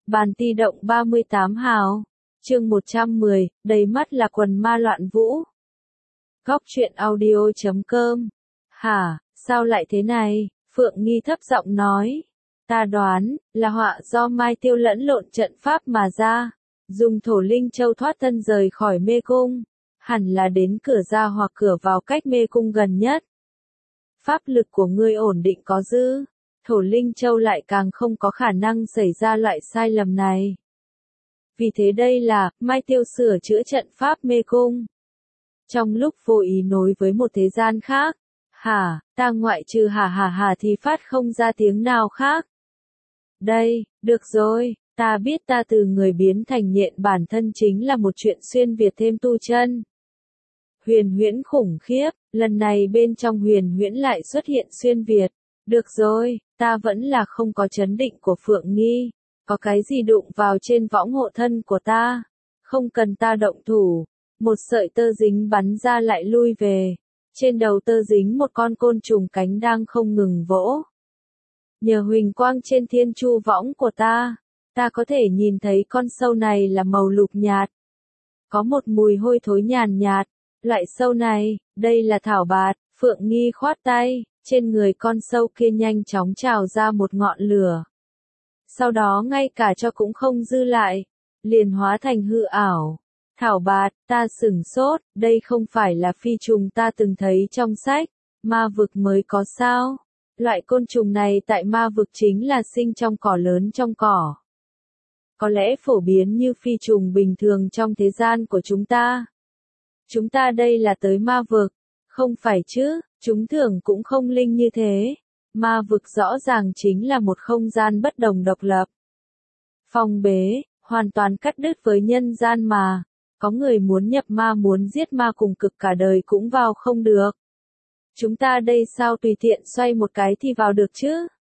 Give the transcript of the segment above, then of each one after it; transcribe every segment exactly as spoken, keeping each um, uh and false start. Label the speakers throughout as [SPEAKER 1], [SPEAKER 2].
[SPEAKER 1] Bàn ti động ba mươi tám hào. Chương một trăm mười, đầy mắt là quần ma loạn vũ. Góc truyện audio chấm com. Hả, sao lại thế này? Phượng Nghi thấp giọng nói. Ta đoán, là họa do Mai Tiêu lẫn lộn trận pháp mà ra. Dùng thổ linh châu thoát thân rời khỏi mê cung. Hẳn là đến cửa ra hoặc cửa vào cách mê cung gần nhất. Pháp lực của ngươi ổn định có dư. Thổ linh châu lại càng không có khả năng xảy ra loại sai lầm này. Vì thế đây là, Mai Tiêu sửa chữa trận pháp mê cung. Trong lúc vô ý nối với một thế gian khác. Hả, ta ngoại trừ hả hả hả thì phát không ra tiếng nào khác. Đây, được rồi, ta biết ta từ người biến thành nhện bản thân chính là một chuyện xuyên Việt thêm tu chân. Huyền huyễn khủng khiếp, lần này bên trong huyền huyễn lại xuất hiện xuyên Việt. Được rồi, ta vẫn là không có chấn định của Phượng Nghi. Có cái gì đụng vào trên võng hộ thân của ta. Không cần ta động thủ. Một sợi tơ dính bắn ra lại lui về. Trên đầu tơ dính một con côn trùng cánh đang không ngừng vỗ. Nhờ huỳnh quang trên thiên chu võng của ta, ta có thể nhìn thấy con sâu này là màu lục nhạt. Có một mùi hôi thối nhàn nhạt. Loại sâu này, đây là thảo bạt. Phượng Nghi khoát tay, trên người con sâu kia nhanh chóng trào ra một ngọn lửa. Sau đó ngay cả cho cũng không dư lại, liền hóa thành hư ảo. Thảo bạt, ta sửng sốt, đây không phải là phi trùng ta từng thấy trong sách, ma vực mới có sao? Loại côn trùng này tại ma vực chính là sinh trong cỏ lớn trong cỏ. Có lẽ phổ biến như phi trùng bình thường trong thế gian của chúng ta. Chúng ta đây là tới ma vực, không phải chứ, chúng thường cũng không linh như thế. Ma vực rõ ràng chính là một không gian bất đồng độc lập. Phong bế, hoàn toàn cắt đứt với nhân gian mà. Có người muốn nhập ma muốn giết ma cùng cực cả đời cũng vào không được. Chúng ta đây sao tùy tiện xoay một cái thì vào được chứ?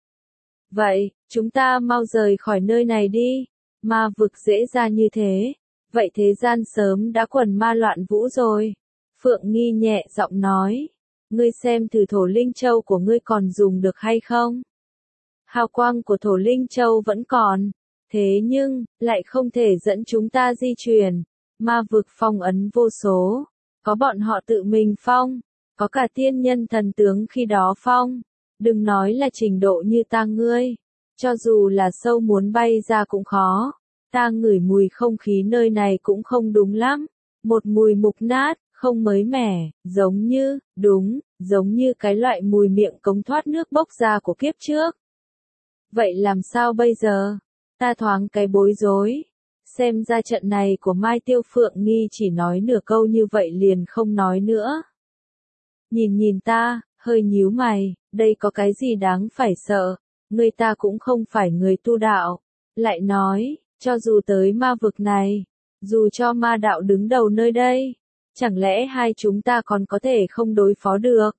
[SPEAKER 1] Vậy, chúng ta mau rời khỏi nơi này đi. Ma vực dễ ra như thế. Vậy thế gian sớm đã quần ma loạn vũ rồi. Phượng Nghi nhẹ giọng nói. Ngươi xem thử thổ linh châu của ngươi còn dùng được hay không? Hào quang của thổ linh châu vẫn còn. Thế nhưng, lại không thể dẫn chúng ta di chuyển. Ma vực phong ấn vô số. Có bọn họ tự mình phong. Có cả tiên nhân thần tướng khi đó phong. Đừng nói là trình độ như ta ngươi. Cho dù là sâu muốn bay ra cũng khó. Ta ngửi mùi không khí nơi này cũng không đúng lắm. Một mùi mục nát, không mới mẻ, giống như, đúng, giống như cái loại mùi miệng cống thoát nước bốc ra của kiếp trước. Vậy làm sao bây giờ? Ta thoáng cái bối rối. Xem ra trận này của Mai Tiêu Phượng Nghi chỉ nói nửa câu như vậy liền không nói nữa. Nhìn nhìn ta, hơi nhíu mày, đây có cái gì đáng phải sợ, người ta cũng không phải người tu đạo. Lại nói, cho dù tới ma vực này, dù cho ma đạo đứng đầu nơi đây, chẳng lẽ hai chúng ta còn có thể không đối phó được?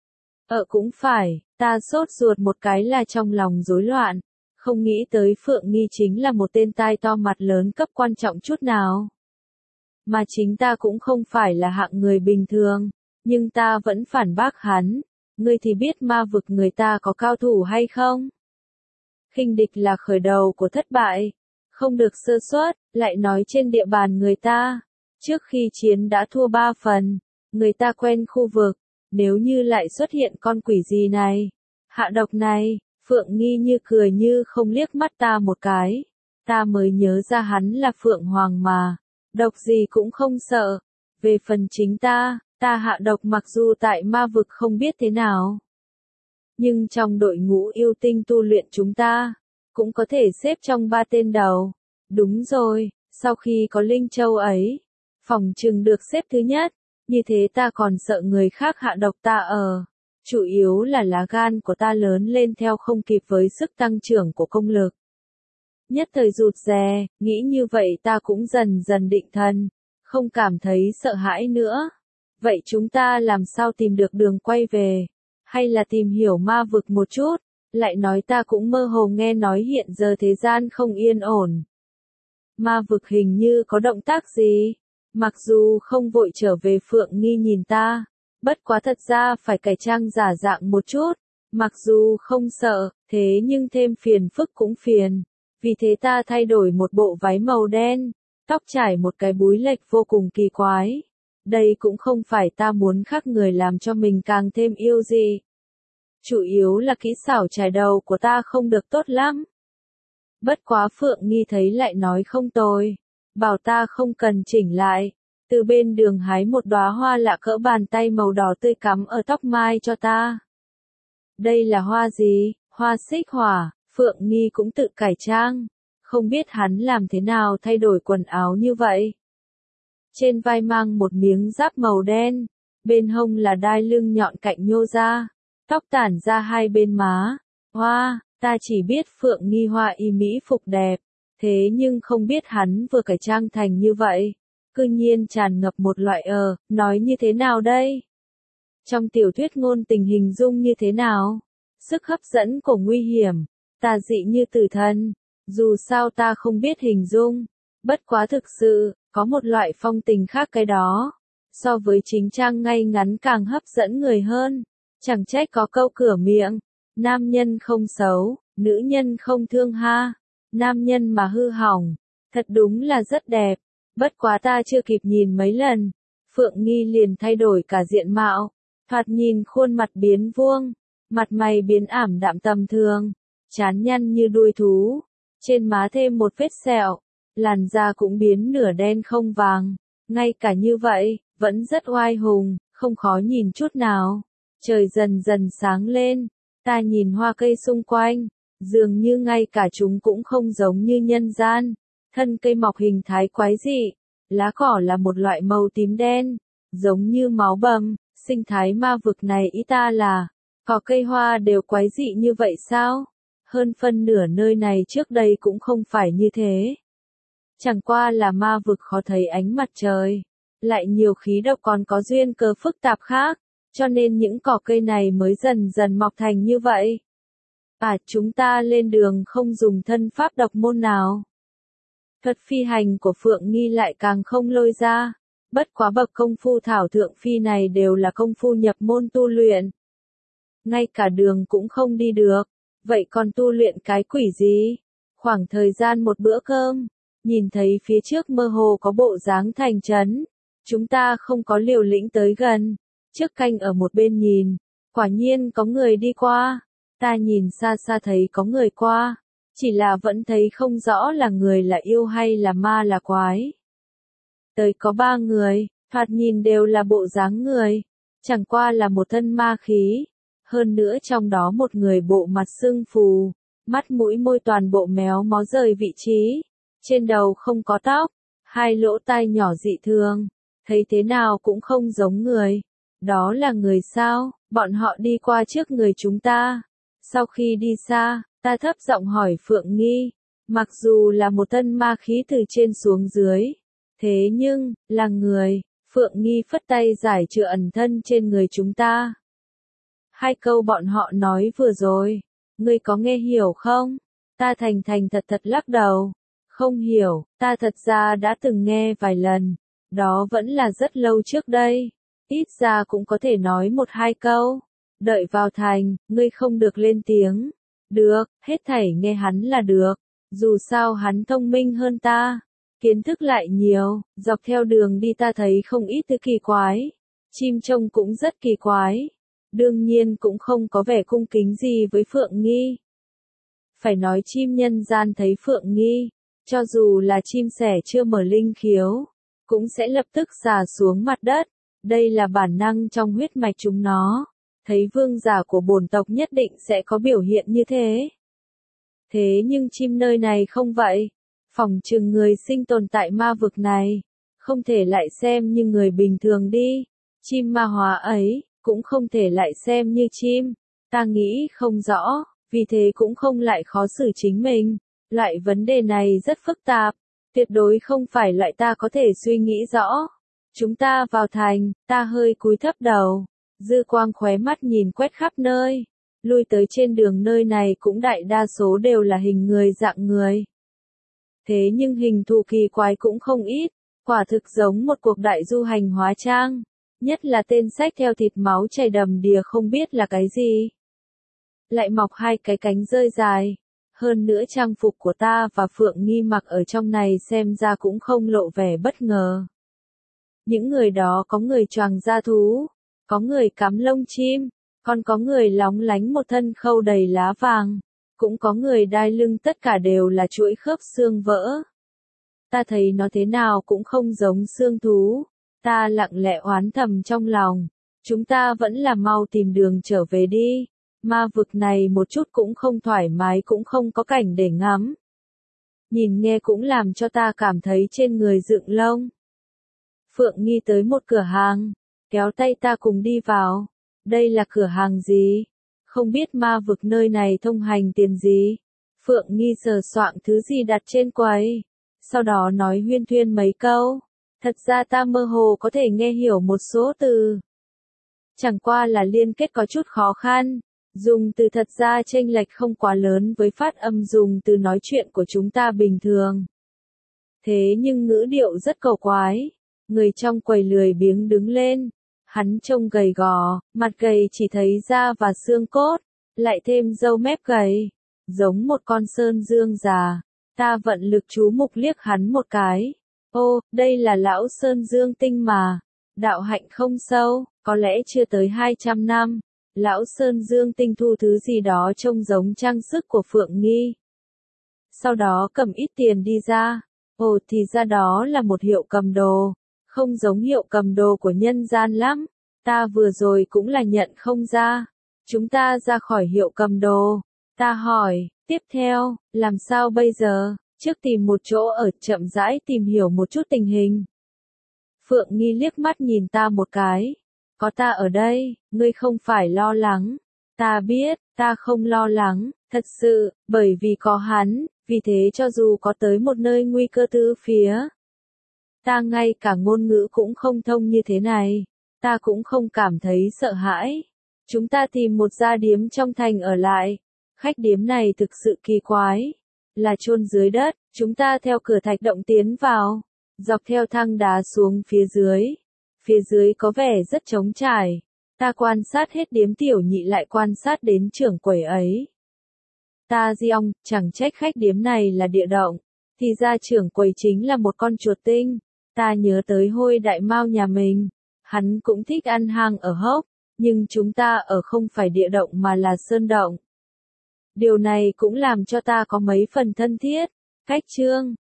[SPEAKER 1] Ờ cũng phải, ta sốt ruột một cái là trong lòng rối loạn, không nghĩ tới Phượng Nghi chính là một tên tai to mặt lớn cấp quan trọng chút nào. Mà chính ta cũng không phải là hạng người bình thường, nhưng ta vẫn phản bác hắn, ngươi thì biết ma vực người ta có cao thủ hay không? Khinh địch là khởi đầu của thất bại, không được sơ suất, lại nói trên địa bàn người ta. Trước khi chiến đã thua ba phần, người ta quen khu vực, nếu như lại xuất hiện con quỷ gì này, hạ độc này, Phượng Nghi như cười như không liếc mắt ta một cái, ta mới nhớ ra hắn là Phượng Hoàng mà, độc gì cũng không sợ, về phần chính ta, ta hạ độc mặc dù tại ma vực không biết thế nào. Nhưng trong đội ngũ yêu tinh tu luyện chúng ta, cũng có thể xếp trong ba tên đầu, đúng rồi, sau khi có linh châu ấy. Phòng trừng được xếp thứ nhất, như thế ta còn sợ người khác hạ độc ta ở. Chủ yếu là lá gan của ta lớn lên theo không kịp với sức tăng trưởng của công lực. Nhất thời rụt rè, nghĩ như vậy ta cũng dần dần định thần, không cảm thấy sợ hãi nữa. Vậy chúng ta làm sao tìm được đường quay về? Hay là tìm hiểu ma vực một chút? Lại nói ta cũng mơ hồ nghe nói hiện giờ thế gian không yên ổn. Ma vực hình như có động tác gì? Mặc dù không vội trở về Phượng Nghi nhìn ta, bất quá thật ra phải cải trang giả dạng một chút, mặc dù không sợ, thế nhưng thêm phiền phức cũng phiền. Vì thế ta thay đổi một bộ váy màu đen, tóc trải một cái búi lệch vô cùng kỳ quái. Đây cũng không phải ta muốn khác người làm cho mình càng thêm yêu gì. Chủ yếu là kỹ xảo chải đầu của ta không được tốt lắm. Bất quá Phượng Nghi thấy lại nói không tồi, bảo ta không cần chỉnh lại, từ bên đường hái một đóa hoa lạ cỡ bàn tay màu đỏ tươi cắm ở tóc mai cho ta. Đây là hoa gì? Hoa xích hỏa. Phượng Nghi cũng tự cải trang, không biết hắn làm thế nào thay đổi quần áo như vậy. Trên vai mang một miếng giáp màu đen, bên hông là đai lưng nhọn cạnh nhô ra, tóc tản ra hai bên má. Hoa, ta chỉ biết Phượng Nghi hoa y mỹ phục đẹp, thế nhưng không biết hắn vừa cải trang thành như vậy. Cư nhiên tràn ngập một loại ờ, nói như thế nào đây? Trong tiểu thuyết ngôn tình hình dung như thế nào? Sức hấp dẫn của nguy hiểm, tà dị như tử thần, dù sao ta không biết hình dung, bất quá thực sự, có một loại phong tình khác cái đó, so với chính trang ngay ngắn càng hấp dẫn người hơn, chẳng trách có câu cửa miệng, nam nhân không xấu, nữ nhân không thương ha, nam nhân mà hư hỏng, thật đúng là rất đẹp, bất quá ta chưa kịp nhìn mấy lần, Phượng Nghi liền thay đổi cả diện mạo, thoạt nhìn khuôn mặt biến vuông, mặt mày biến ảm đạm tầm thường. Chán nhăn như đuôi thú, trên má thêm một vết sẹo, làn da cũng biến nửa đen không vàng, ngay cả như vậy, vẫn rất oai hùng, không khó nhìn chút nào. Trời dần dần sáng lên, ta nhìn hoa cây xung quanh, dường như ngay cả chúng cũng không giống như nhân gian, thân cây mọc hình thái quái dị, lá cỏ là một loại màu tím đen, giống như máu bầm, sinh thái ma vực này ý ta là, cỏ cây hoa đều quái dị như vậy sao? Hơn phân nửa nơi này trước đây cũng không phải như thế. Chẳng qua là ma vực khó thấy ánh mặt trời, lại nhiều khí độc còn có duyên cớ phức tạp khác, cho nên những cỏ cây này mới dần dần mọc thành như vậy. À, chúng ta lên đường không dùng thân pháp độc môn nào. Thuật phi hành của Phượng Nghi lại càng không lôi ra, bất quá bậc công phu thảo thượng phi này đều là công phu nhập môn tu luyện. Ngay cả đường cũng không đi được. Vậy còn tu luyện cái quỷ gì? Khoảng thời gian một bữa cơm, nhìn thấy phía trước mơ hồ có bộ dáng thành trấn. Chúng ta không có liều lĩnh tới gần, trước canh ở một bên nhìn, quả nhiên có người đi qua. Ta nhìn xa xa thấy có người qua, chỉ là vẫn thấy không rõ là người là yêu hay là ma là quái. Tới có ba người, thoạt nhìn đều là bộ dáng người, chẳng qua là một thân ma khí. Hơn nữa trong đó một người bộ mặt sưng phù, mắt mũi môi toàn bộ méo mó rời vị trí, trên đầu không có tóc, hai lỗ tai nhỏ dị thường, thấy thế nào cũng không giống người. Đó là người sao? Bọn họ đi qua trước người chúng ta. Sau khi đi xa, ta thấp giọng hỏi Phượng Nghi, mặc dù là một thân ma khí từ trên xuống dưới, thế nhưng, là người, Phượng Nghi phất tay giải trừ ẩn thân trên người chúng ta. Hai câu bọn họ nói vừa rồi, ngươi có nghe hiểu không? Ta thành thành thật thật lắc đầu. Không hiểu, ta thật ra đã từng nghe vài lần, đó vẫn là rất lâu trước đây, ít ra cũng có thể nói một hai câu. Đợi vào thành, ngươi không được lên tiếng. Được, hết thảy nghe hắn là được, dù sao hắn thông minh hơn ta, kiến thức lại nhiều, dọc theo đường đi ta thấy không ít thứ kỳ quái, chim trông cũng rất kỳ quái. Đương nhiên cũng không có vẻ cung kính gì với Phượng Nghi. Phải nói chim nhân gian thấy Phượng Nghi, cho dù là chim sẻ chưa mở linh khiếu, cũng sẽ lập tức xà xuống mặt đất. Đây là bản năng trong huyết mạch chúng nó. Thấy vương giả của bổn tộc nhất định sẽ có biểu hiện như thế. Thế nhưng chim nơi này không vậy. Phỏng chừng người sinh tồn tại ma vực này, không thể lại xem như người bình thường đi. Chim ma hóa ấy, cũng không thể lại xem như chim. Ta nghĩ không rõ, vì thế cũng không lại khó xử chính mình. Loại vấn đề này rất phức tạp, tuyệt đối không phải loại ta có thể suy nghĩ rõ. Chúng ta vào thành, ta hơi cúi thấp đầu, dư quang khóe mắt nhìn quét khắp nơi. Lui tới trên đường nơi này cũng đại đa số đều là hình người dạng người. Thế nhưng hình thù kỳ quái cũng không ít, quả thực giống một cuộc đại du hành hóa trang. Nhất là tên sách theo thịt máu chảy đầm đìa không biết là cái gì. Lại mọc hai cái cánh rơi dài. Hơn nữa trang phục của ta và Phượng Nghi mặc ở trong này xem ra cũng không lộ vẻ bất ngờ. Những người đó có người choàng da thú, có người cắm lông chim, còn có người lóng lánh một thân khâu đầy lá vàng, cũng có người đai lưng, tất cả đều là chuỗi khớp xương vỡ. Ta thấy nó thế nào cũng không giống xương thú, ta lặng lẽ oán thầm trong lòng, chúng ta vẫn là mau tìm đường trở về đi, ma vực này một chút cũng không thoải mái, cũng không có cảnh để ngắm. Nhìn nghe cũng làm cho ta cảm thấy trên người dựng lông. Phượng Nghi tới một cửa hàng, kéo tay ta cùng đi vào. Đây là cửa hàng gì? Không biết ma vực nơi này thông hành tiền gì? Phượng Nghi sờ soạng thứ gì đặt trên quầy, sau đó nói huyên thuyên mấy câu. Thật ra ta mơ hồ có thể nghe hiểu một số từ. Chẳng qua là liên kết có chút khó khăn, dùng từ thật ra chênh lệch không quá lớn với phát âm dùng từ nói chuyện của chúng ta bình thường. Thế nhưng ngữ điệu rất cầu quái. Người trong quầy lười biếng đứng lên. Hắn trông gầy gò, mặt gầy chỉ thấy da và xương cốt, lại thêm râu mép gầy, giống một con sơn dương già. Ta vận lực chú mục liếc hắn một cái. Ô, đây là lão sơn dương tinh mà. Đạo hạnh không sâu, có lẽ chưa tới hai trăm năm. Lão sơn dương tinh thu thứ gì đó trông giống trang sức của Phượng Nghi. Sau đó cầm ít tiền đi ra. Ồ, thì ra đó là một hiệu cầm đồ. Không giống hiệu cầm đồ của nhân gian lắm. Ta vừa rồi cũng là nhận không ra. Chúng ta ra khỏi hiệu cầm đồ. Ta hỏi, tiếp theo, làm sao bây giờ? Trước tìm một chỗ ở, chậm rãi tìm hiểu một chút tình hình. Phượng Nghi liếc mắt nhìn ta một cái. Có ta ở đây, ngươi không phải lo lắng. Ta biết, ta không lo lắng, thật sự, bởi vì có hắn, vì thế cho dù có tới một nơi nguy cơ từ phía. Ta ngay cả ngôn ngữ cũng không thông như thế này. Ta cũng không cảm thấy sợ hãi. Chúng ta tìm một gia điếm trong thành ở lại. Khách điếm này thực sự kỳ quái. Là chôn dưới đất, chúng ta theo cửa thạch động tiến vào. Dọc theo thang đá xuống phía dưới. Phía dưới có vẻ rất trống trải. Ta quan sát hết điếm tiểu nhị lại quan sát đến trưởng quầy ấy. Ta di ong, chẳng trách khách điếm này là địa động. Thì ra trưởng quầy chính là một con chuột tinh. Ta nhớ tới Hôi Đại Mao nhà mình. Hắn cũng thích ăn hang ở hốc. Nhưng chúng ta ở không phải địa động mà là sơn động. Điều này cũng làm cho ta có mấy phần thân thiết. Cách chương